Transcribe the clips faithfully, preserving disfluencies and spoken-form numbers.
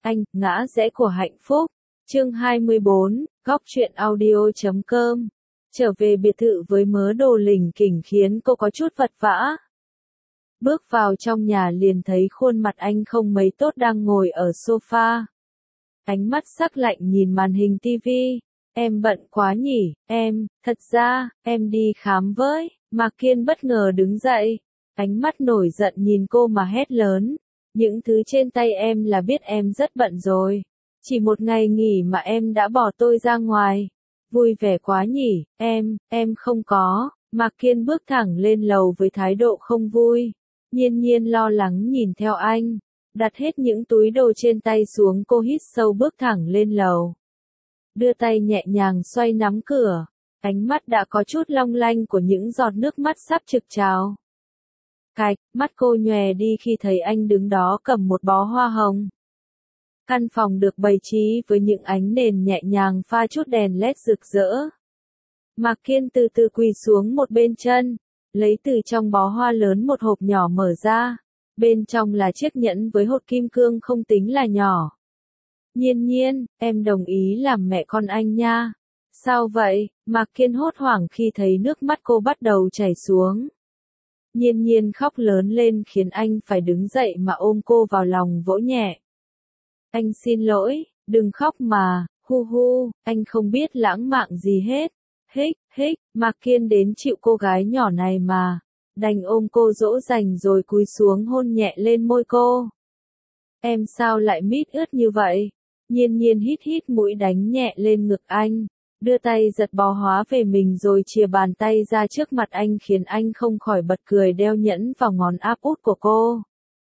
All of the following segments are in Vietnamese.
Anh, ngã rẽ của hạnh phúc. Chương hai mươi bốn, góc truyện audio chấm com. Trở về biệt thự với mớ đồ lỉnh kỉnh khiến cô có chút vật vã. Bước vào trong nhà liền thấy khuôn mặt anh không mấy tốt đang ngồi ở sofa. Ánh mắt sắc lạnh nhìn màn hình tivi. Em bận quá nhỉ, em, thật ra, em đi khám với. Mạc Kiên bất ngờ đứng dậy. Ánh mắt nổi giận nhìn cô mà hét lớn. Những thứ trên tay em là biết em rất bận rồi. Chỉ một ngày nghỉ mà em đã bỏ tôi ra ngoài. Vui vẻ quá nhỉ, em, em không có. Mạc Kiên bước thẳng lên lầu với thái độ không vui. Nhiên Nhiên lo lắng nhìn theo anh. Đặt hết những túi đồ trên tay xuống, cô hít sâu bước thẳng lên lầu. Đưa tay nhẹ nhàng xoay nắm cửa. Ánh mắt đã có chút long lanh của những giọt nước mắt sắp trực trào. Cạch, mắt cô nhòe đi khi thấy anh đứng đó cầm một bó hoa hồng. Căn phòng được bày trí với những ánh nền nhẹ nhàng pha chút đèn led rực rỡ. Mạc Kiên từ từ quỳ xuống một bên chân, lấy từ trong bó hoa lớn một hộp nhỏ mở ra. Bên trong là chiếc nhẫn với hột kim cương không tính là nhỏ. Nhiên Nhiên, em đồng ý làm mẹ con anh nha. Sao vậy? Mạc Kiên hốt hoảng khi thấy nước mắt cô bắt đầu chảy xuống. Nhiên Nhiên khóc lớn lên khiến anh phải đứng dậy mà ôm cô vào lòng vỗ nhẹ. Anh xin lỗi, đừng khóc mà, hu hu, anh không biết lãng mạn gì hết. Hích, hích, Mạc Kiên đến chịu cô gái nhỏ này mà. Đành ôm cô dỗ dành rồi cúi xuống hôn nhẹ lên môi cô. Em sao lại mít ướt như vậy? Nhiên Nhiên hít hít mũi đánh nhẹ lên ngực anh. Đưa tay giật bó hoa về mình rồi chìa bàn tay ra trước mặt anh khiến anh không khỏi bật cười đeo nhẫn vào ngón áp út của cô.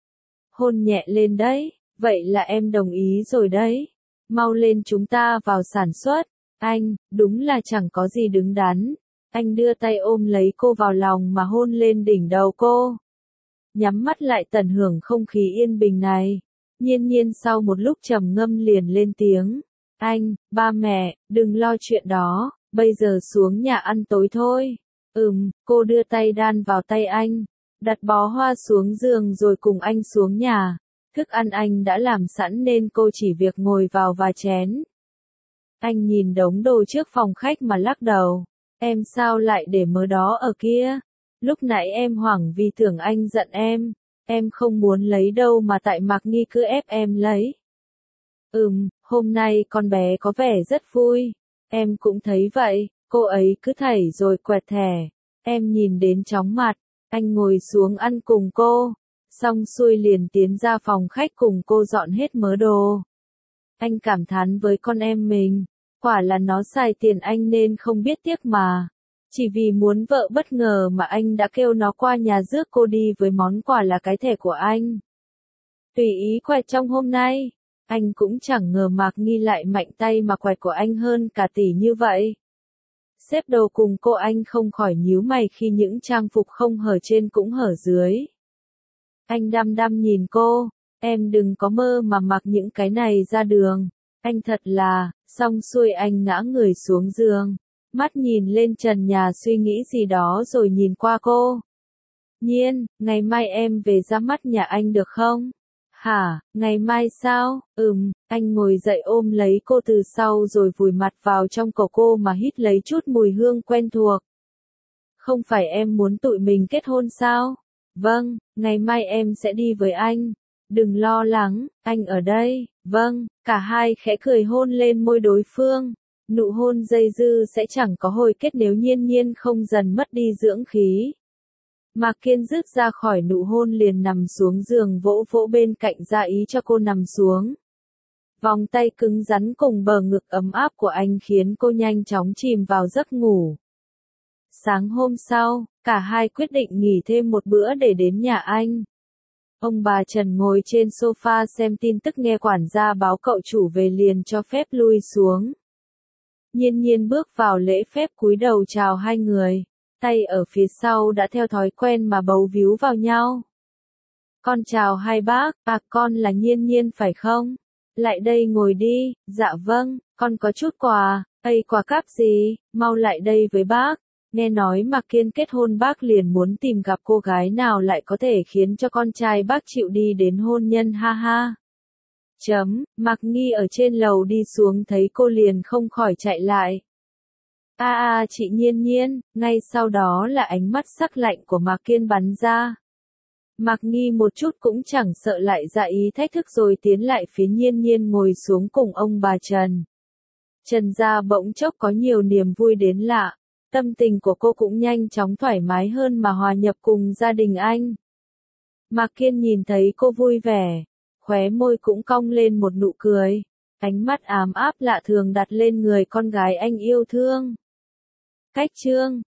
Hôn nhẹ lên đấy, vậy là em đồng ý rồi đấy. Mau lên chúng ta vào sản xuất. Anh, đúng là chẳng có gì đứng đắn. Anh đưa tay ôm lấy cô vào lòng mà hôn lên đỉnh đầu cô. Nhắm mắt lại tận hưởng không khí yên bình này. Nhiên Nhiên sau một lúc trầm ngâm liền lên tiếng. Anh, ba mẹ, đừng lo chuyện đó, bây giờ xuống nhà ăn tối thôi. Ừm, cô đưa tay đan vào tay anh, đặt bó hoa xuống giường rồi cùng anh xuống nhà. Thức ăn anh đã làm sẵn nên cô chỉ việc ngồi vào và chén. Anh nhìn đống đồ trước phòng khách mà lắc đầu. Em sao lại để mớ đó ở kia? Lúc nãy em hoảng vì tưởng anh giận em. Em không muốn lấy đâu mà tại Mạc Nghi cứ ép em lấy. Ừm, hôm nay con bé có vẻ rất vui. Em cũng thấy vậy, cô ấy cứ thảy rồi quẹt thẻ. Em nhìn đến chóng mặt, anh ngồi xuống ăn cùng cô. Xong xuôi liền tiến ra phòng khách cùng cô dọn hết mớ đồ. Anh cảm thán với con em mình, quả là nó xài tiền anh nên không biết tiếc mà. Chỉ vì muốn vợ bất ngờ mà anh đã kêu nó qua nhà rước cô đi với món quà là cái thẻ của anh. Tùy ý quẹt trong hôm nay, anh cũng chẳng ngờ Mạc Nghi lại mạnh tay mà quẹt của anh hơn cả tỷ như vậy. Xếp đồ cùng cô anh không khỏi nhíu mày khi những trang phục không hở trên cũng hở dưới. Anh đăm đăm nhìn cô, em đừng có mơ mà mặc những cái này ra đường. Anh thật là, xong xuôi anh ngã người xuống giường. Mắt nhìn lên trần nhà suy nghĩ gì đó rồi nhìn qua cô. Nhiên, ngày mai em về ra mắt nhà anh được không? Hả, ngày mai sao? Ừm, anh ngồi dậy ôm lấy cô từ sau rồi vùi mặt vào trong cổ cô mà hít lấy chút mùi hương quen thuộc. Không phải em muốn tụi mình kết hôn sao? Vâng, ngày mai em sẽ đi với anh. Đừng lo lắng, anh ở đây. Vâng, cả hai khẽ cười hôn lên môi đối phương. Nụ hôn dây dư sẽ chẳng có hồi kết nếu Nhiên Nhiên không dần mất đi dưỡng khí. Mạc Kiên rứt ra khỏi nụ hôn liền nằm xuống giường vỗ vỗ bên cạnh ra ý cho cô nằm xuống. Vòng tay cứng rắn cùng bờ ngực ấm áp của anh khiến cô nhanh chóng chìm vào giấc ngủ. Sáng hôm sau, cả hai quyết định nghỉ thêm một bữa để đến nhà anh. Ông bà Trần ngồi trên sofa xem tin tức nghe quản gia báo cậu chủ về liền cho phép lui xuống. Nhiên Nhiên bước vào lễ phép cúi đầu chào hai người, tay ở phía sau đã theo thói quen mà bấu víu vào nhau. Con chào hai bác, à con là Nhiên Nhiên phải không? Lại đây ngồi đi, dạ vâng, con có chút quà, ây quà cáp gì, mau lại đây với bác. Nghe nói Mạc Kiên kết hôn bác liền muốn tìm gặp cô gái nào lại có thể khiến cho con trai bác chịu đi đến hôn nhân ha ha. Chấm, Mạc Nghi ở trên lầu đi xuống thấy cô liền không khỏi chạy lại. A a chị Nhiên Nhiên, ngay sau đó là ánh mắt sắc lạnh của Mạc Kiên bắn ra. Mạc Nghi một chút cũng chẳng sợ lại ra ý thách thức rồi tiến lại phía Nhiên Nhiên ngồi xuống cùng ông bà Trần. Trần gia bỗng chốc có nhiều niềm vui đến lạ, tâm tình của cô cũng nhanh chóng thoải mái hơn mà hòa nhập cùng gia đình anh. Mạc Kiên nhìn thấy cô vui vẻ, khóe môi cũng cong lên một nụ cười, ánh mắt ám áp lạ thường đặt lên người con gái anh yêu thương. Cách chương